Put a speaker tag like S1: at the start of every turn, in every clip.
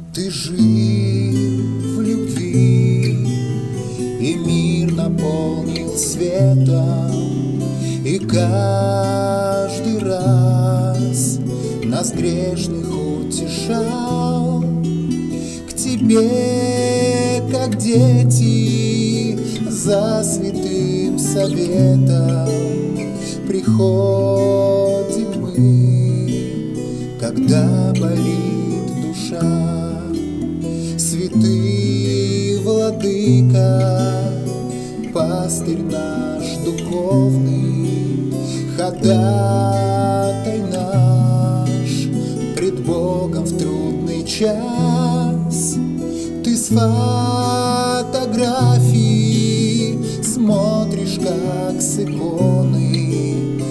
S1: Ты жив в любви, и мир наполнил светом, и каждый раз нас грешных утешал. К тебе, как дети, за святым советом приходим мы, когда болит душа. Святый владыка, пастырь наш духовный, ходатай наш пред Богом в трудный час. Ты с фотографий смотришь, как с иконы,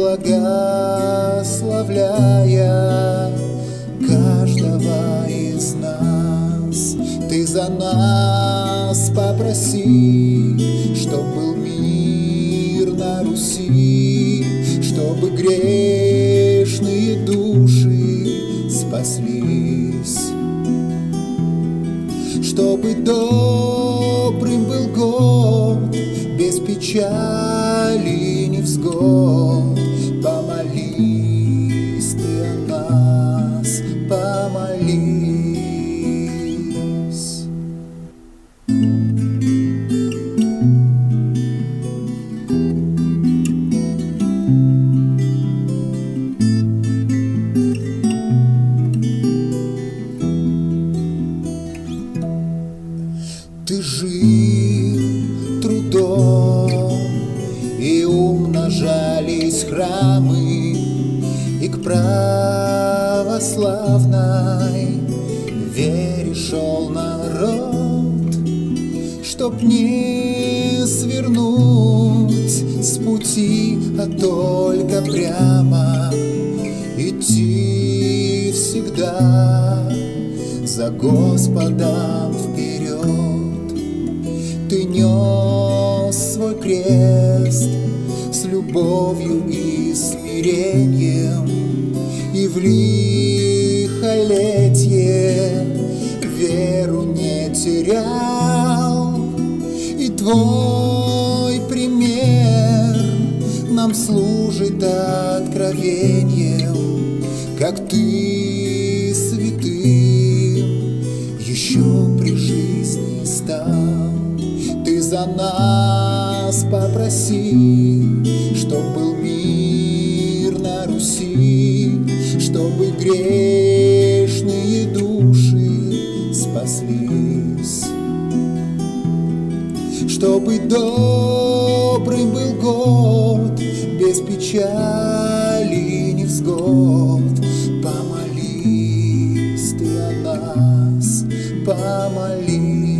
S1: благословляя каждого из нас. Ты за нас попроси, чтоб был мир на Руси, чтобы грешные души спаслись, чтобы добрым был год, без печали, невзгод. Помолись ты о нас, помолись. Ты жил трудом, и умножались храмы, и к православной вере шел народ, чтоб не свернуть с пути, а только прямо идти всегда за Господом вперед. Ты нес свой крест с любовью и смирением, и в лихолетье веру не терял. И твой пример нам служит откровением, как ты святым еще при жизни стал. Ты за нас попроси, чтоб был мир на Руси, чтобы грешные души спаслись, чтобы добрый был год, без печали, невзгод. Помолись ты о нас, помолись.